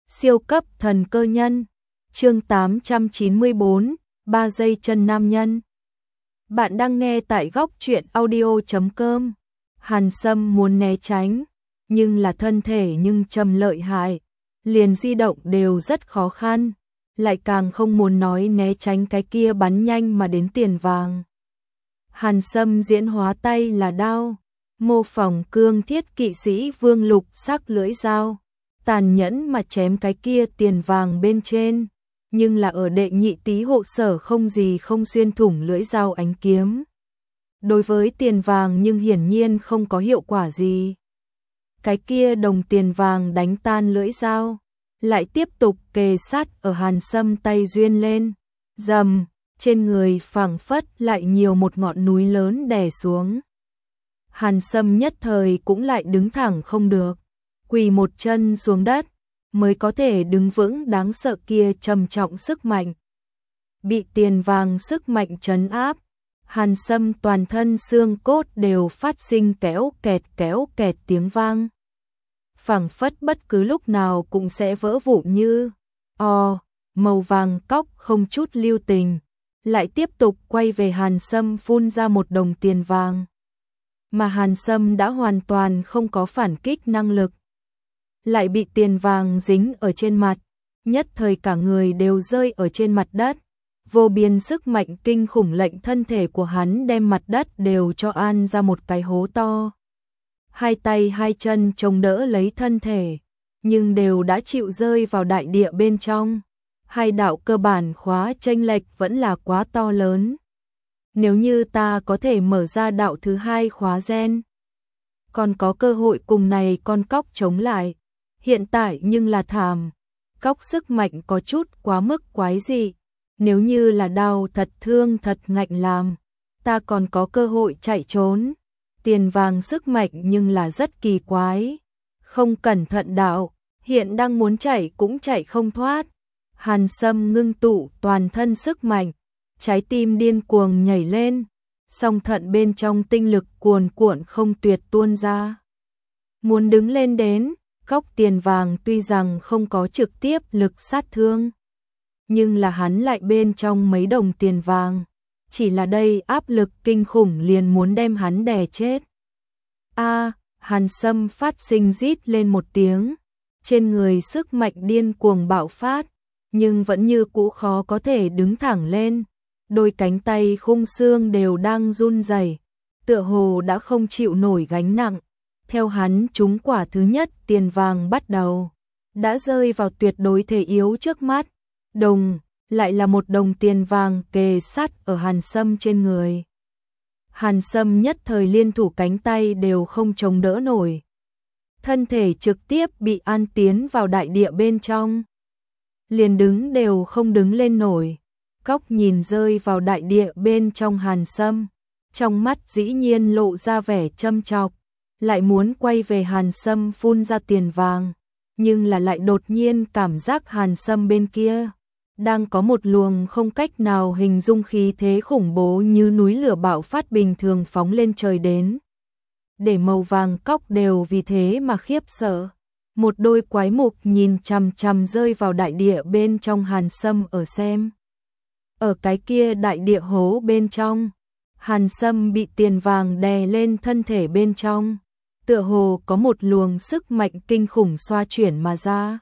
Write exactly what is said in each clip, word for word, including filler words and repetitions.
Siêu cấp thần cơ nhân. Chương tám trăm chín mươi tư, ba giây chân nam nhân. Bạn đang nghe tại góc truyện audio chấm com. Hàn Sâm muốn né tránh, nhưng là thân thể nhưng trầm lợi hại, liền di động đều rất khó khăn, lại càng không muốn nói né tránh cái kia bắn nhanh mà đến tiền vàng. Hàn Sâm diễn hóa tay là đao, mô phỏng cương thiết kỵ sĩ vương lục sắc lưỡi dao, tàn nhẫn mà chém cái kia tiền vàng bên trên, nhưng là ở đệ nhị tý hộ sở không gì không xuyên thủng lưỡi dao ánh kiếm. Đối với tiền vàng nhưng hiển nhiên không có hiệu quả gì. Cái kia đồng tiền vàng đánh tan lưỡi dao, lại tiếp tục kề sát ở Hàn Sâm tay duyên lên, rầm, trên người phảng phất lại nhiều một ngọn núi lớn đè xuống. Hàn Sâm nhất thời cũng lại đứng thẳng không được, quỳ một chân xuống đất, mới có thể đứng vững đáng sợ kia trầm trọng sức mạnh. Bị tiền vàng sức mạnh trấn áp, Hàn Sâm toàn thân xương cốt đều phát sinh kéo kẹt kéo kẹt tiếng vang. Phảng phất bất cứ lúc nào cũng sẽ vỡ vụn như o, màu vàng cóc không chút lưu tình, lại tiếp tục quay về Hàn Sâm phun ra một đồng tiền vàng. Mà Hàn Sâm đã hoàn toàn không có phản kích năng lực, lại bị tiền vàng dính ở trên mặt, nhất thời cả người đều rơi ở trên mặt đất. Vô biên sức mạnh kinh khủng lệnh thân thể của hắn đem mặt đất đều cho an ra một cái hố to. Hai tay hai chân chống đỡ lấy thân thể, nhưng đều đã chịu rơi vào đại địa bên trong. Hai đạo cơ bản khóa chênh lệch vẫn là quá to lớn. Nếu như ta có thể mở ra đạo thứ hai khóa gen, còn có cơ hội cùng này con cóc chống lại. Hiện tại nhưng là thảm, cóc sức mạnh có chút quá mức quái dị. Nếu như là đau thật thương thật ngạnh làm, ta còn có cơ hội chạy trốn. Tiền vàng sức mạnh nhưng là rất kỳ quái, không cẩn thận đạo, hiện đang muốn chạy cũng chạy không thoát. Hàn Sâm ngưng tụ toàn thân sức mạnh, trái tim điên cuồng nhảy lên, song thận bên trong tinh lực cuồn cuộn không tuyệt tuôn ra. Muốn đứng lên đến, cóc tiền vàng tuy rằng không có trực tiếp lực sát thương, nhưng là hắn lại bên trong mấy đồng tiền vàng, chỉ là đây áp lực kinh khủng liền muốn đem hắn đè chết. A, Hàn Sâm phát sinh rít lên một tiếng, trên người sức mạnh điên cuồng bạo phát, nhưng vẫn như cũ khó có thể đứng thẳng lên, đôi cánh tay khung xương đều đang run rẩy, tựa hồ đã không chịu nổi gánh nặng. Theo hắn trúng quả thứ nhất tiền vàng bắt đầu, đã rơi vào tuyệt đối thể yếu trước mắt. Đồng, lại là một đồng tiền vàng kề sát ở Hàn Sâm trên người. Hàn Sâm nhất thời liên thủ cánh tay đều không chống đỡ nổi. Thân thể trực tiếp bị an tiến vào đại địa bên trong. Liền đứng đều không đứng lên nổi. Cóc nhìn rơi vào đại địa bên trong Hàn Sâm, trong mắt dĩ nhiên lộ ra vẻ châm chọc, lại muốn quay về Hàn Sâm phun ra tiền vàng, nhưng là lại đột nhiên cảm giác Hàn Sâm bên kia đang có một luồng không cách nào hình dung khí thế khủng bố như núi lửa bạo phát bình thường phóng lên trời đến. Để màu vàng cóc đều vì thế mà khiếp sợ. Một đôi quái mục nhìn chằm chằm rơi vào đại địa bên trong Hàn Sâm ở xem. Ở cái kia đại địa hố bên trong, Hàn Sâm bị tiền vàng đè lên thân thể bên trong, tựa hồ có một luồng sức mạnh kinh khủng xoa chuyển mà ra,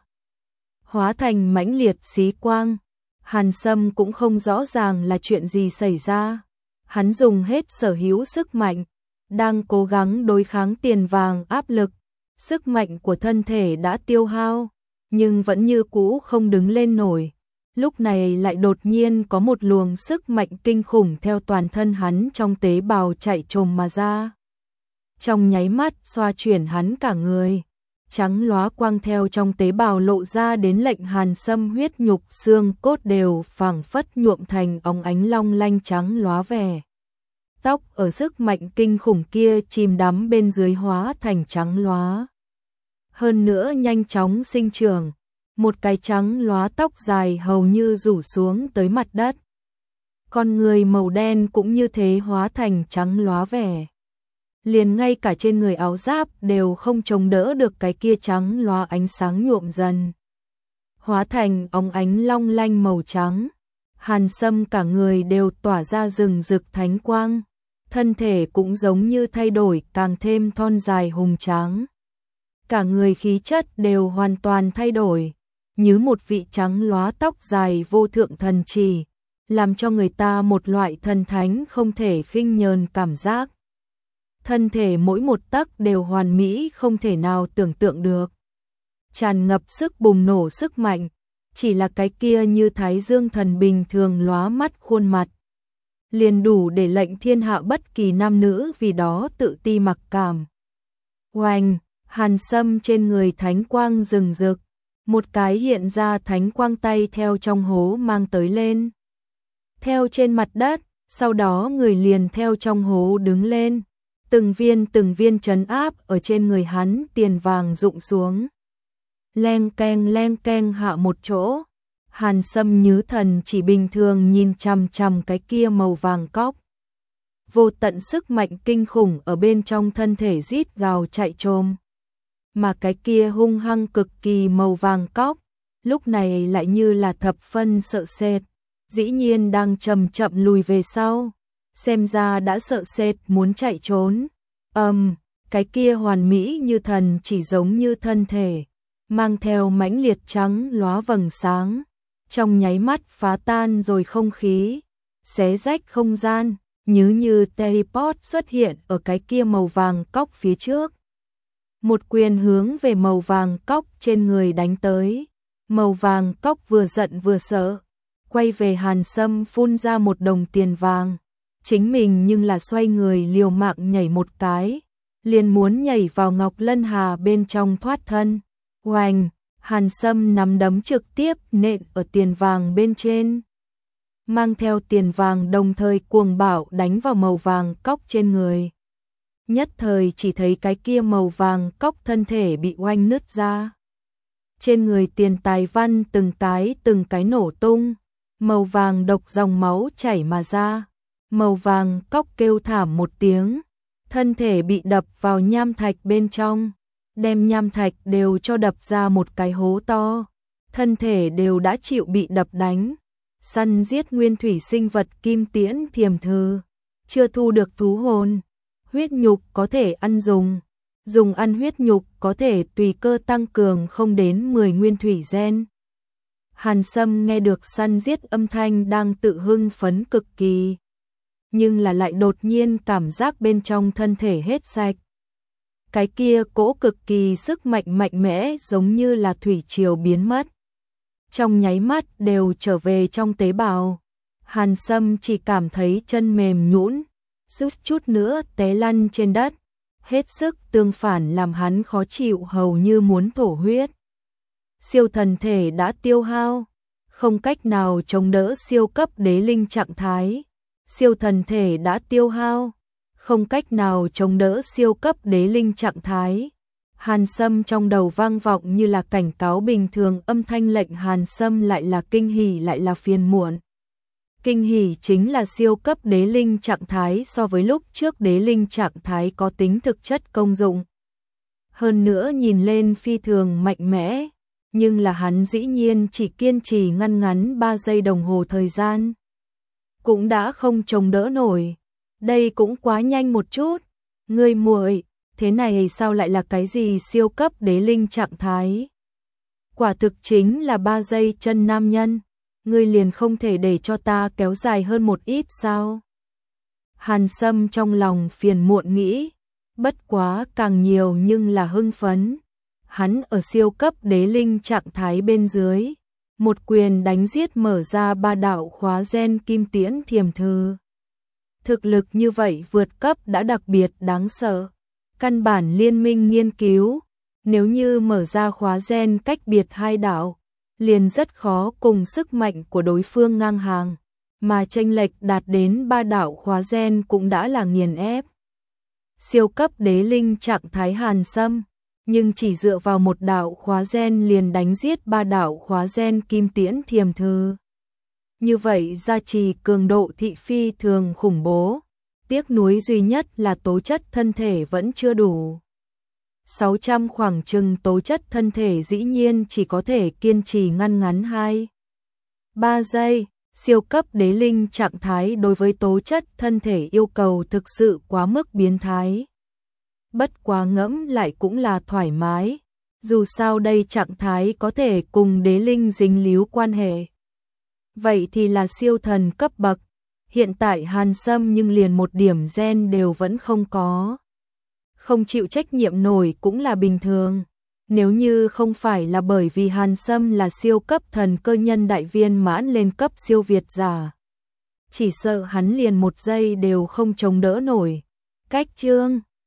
hóa thành mãnh liệt xí quang. Hàn Sâm cũng không rõ ràng là chuyện gì xảy ra, hắn dùng hết sở hữu sức mạnh, đang cố gắng đối kháng tiền vàng áp lực, sức mạnh của thân thể đã tiêu hao, nhưng vẫn như cũ không đứng lên nổi. Lúc này lại đột nhiên có một luồng sức mạnh kinh khủng theo toàn thân hắn trong tế bào chạy trồm mà ra. Trong nháy mắt xoa chuyển hắn cả người, trắng lóa quang theo trong tế bào lộ ra đến lệnh Hàn Sâm huyết nhục xương cốt đều phảng phất nhuộm thành óng ánh long lanh trắng lóa vẻ. Tóc ở sức mạnh kinh khủng kia chìm đắm bên dưới hóa thành trắng lóa. Hơn nữa nhanh chóng sinh trưởng, một cái trắng lóa tóc dài hầu như rủ xuống tới mặt đất. Con người màu đen cũng như thế hóa thành trắng lóa vẻ. Liền ngay cả trên người áo giáp đều không chống đỡ được cái kia trắng lóa ánh sáng nhuộm dần. hóa thành óng ánh long lanh màu trắng. Hàn Sâm cả người đều tỏa ra rừng rực thánh quang, thân thể cũng giống như thay đổi càng thêm thon dài hùng tráng. Cả người khí chất đều hoàn toàn thay đổi, như một vị trắng lóa tóc dài vô thượng thần chỉ, làm cho người ta một loại thần thánh không thể khinh nhờn cảm giác. Thân thể mỗi một tấc đều hoàn mỹ không thể nào tưởng tượng được. Tràn ngập sức bùng nổ sức mạnh, chỉ là cái kia như thái dương thần bình thường lóa mắt khuôn mặt, liền đủ để lệnh thiên hạ bất kỳ nam nữ vì đó tự ti mặc cảm. Oanh, Hàn Sâm trên người thánh quang rừng rực, một cái hiện ra thánh quang tay theo trong hố mang tới lên. Theo trên mặt đất, sau đó người liền theo trong hố đứng lên, từng viên từng viên trấn áp ở trên người hắn tiền vàng rụng xuống. Leng keng leng keng hạ một chỗ, Hàn Sâm nhứ thần chỉ bình thường nhìn chằm chằm cái kia màu vàng cóc. Vô tận sức mạnh kinh khủng ở bên trong thân thể rít gào chạy trồm. Mà cái kia hung hăng cực kỳ màu vàng cóc, lúc này lại như là thập phân sợ sệt, dĩ nhiên đang chậm chậm lùi về sau, xem ra đã sợ sệt muốn chạy trốn. Ầm, um, cái kia hoàn mỹ như thần chỉ giống như thân thể, mang theo mãnh liệt trắng lóa vầng sáng, trong nháy mắt phá tan rồi không khí, xé rách không gian, như như teleport xuất hiện ở cái kia màu vàng cóc phía trước. Một quyền hướng về màu vàng cóc trên người đánh tới, màu vàng cóc vừa giận vừa sợ, quay về Hàn Sâm phun ra một đồng tiền vàng, chính mình nhưng là xoay người liều mạng nhảy một cái, liền muốn nhảy vào Ngọc Lân Hà bên trong thoát thân. Oanh, Hàn Sâm nắm đấm trực tiếp nện ở tiền vàng bên trên, mang theo tiền vàng đồng thời cuồng bạo đánh vào màu vàng cóc trên người. Nhất thời chỉ thấy cái kia màu vàng cóc thân thể bị oanh nứt ra. Trên người tiền tài văn từng cái từng cái nổ tung, màu vàng độc dòng máu chảy mà ra. Màu vàng cóc kêu thảm một tiếng, thân thể bị đập vào nham thạch bên trong, đem nham thạch đều cho đập ra một cái hố to, thân thể đều đã chịu bị đập đánh. Săn giết nguyên thủy sinh vật kim tiễn thiềm thư, chưa thu được thú hồn, huyết nhục có thể ăn dùng, dùng ăn huyết nhục có thể tùy cơ tăng cường không đến mười nguyên thủy gen. Hàn Sâm nghe được săn giết âm thanh đang tự hưng phấn cực kỳ, nhưng là lại đột nhiên cảm giác bên trong thân thể hết sạch. Cái kia cỗ cực kỳ sức mạnh mạnh mẽ giống như là thủy triều biến mất, trong nháy mắt đều trở về trong tế bào. Hàn Sâm chỉ cảm thấy chân mềm nhũn, suýt chút nữa té lăn trên đất, hết sức tương phản làm hắn khó chịu hầu như muốn thổ huyết. Siêu thần thể đã tiêu hao, không cách nào chống đỡ siêu cấp đế linh trạng thái. Siêu thần thể đã tiêu hao, không cách nào chống đỡ siêu cấp đế linh trạng thái. Hàn Sâm trong đầu vang vọng như là cảnh cáo bình thường âm thanh, lệnh Hàn Sâm lại là kinh hỉ lại là phiền muộn. Kinh hỉ chính là siêu cấp đế linh trạng thái so với lúc trước đế linh trạng thái có tính thực chất công dụng. Hơn nữa nhìn lên phi thường mạnh mẽ, nhưng là hắn dĩ nhiên chỉ kiên trì ngăn ngắn ba giây đồng hồ thời gian, cũng đã không chống đỡ nổi. Đây cũng quá nhanh một chút, ngươi muội, thế này sao lại là cái gì siêu cấp đế linh trạng thái? Quả thực chính là ba giây chân nam nhân, ngươi liền không thể để cho ta kéo dài hơn một ít sao? Hàn Sâm trong lòng phiền muộn nghĩ, bất quá càng nhiều nhưng là hưng phấn. Hắn ở siêu cấp đế linh trạng thái bên dưới, một quyền đánh giết mở ra ba đạo khóa gen kim tiễn thiềm thư. Thực lực như vậy vượt cấp đã đặc biệt đáng sợ. Căn bản liên minh nghiên cứu, nếu như mở ra khóa gen cách biệt hai đạo, liền rất khó cùng sức mạnh của đối phương ngang hàng, mà chênh lệch đạt đến ba đạo khóa gen cũng đã là nghiền ép. Siêu cấp đế linh trạng thái Hàn Sâm, nhưng chỉ dựa vào một đạo khóa gen liền đánh giết ba đạo khóa gen kim tiễn thiềm thư. Như vậy gia trì cường độ thị phi thường khủng bố, tiếc nuối duy nhất là tố chất thân thể vẫn chưa đủ. sáu trăm khoảng chừng tố chất thân thể dĩ nhiên chỉ có thể kiên trì ngăn ngắn hai ba giây. Siêu cấp đế linh trạng thái đối với tố chất thân thể yêu cầu thực sự quá mức biến thái. Bất quá ngẫm lại cũng là thoải mái, dù sao đây trạng thái có thể cùng đế linh dính líu quan hệ. Vậy thì là siêu thần cấp bậc, hiện tại Hàn Sâm nhưng liền một điểm gen đều vẫn không có. Không chịu trách nhiệm nổi cũng là bình thường. Nếu như không phải là bởi vì Hàn Sâm là siêu cấp thần cơ nhân đại viên mãn lên cấp siêu việt giả, chỉ sợ hắn liền một giây đều không chống đỡ nổi. Cách chương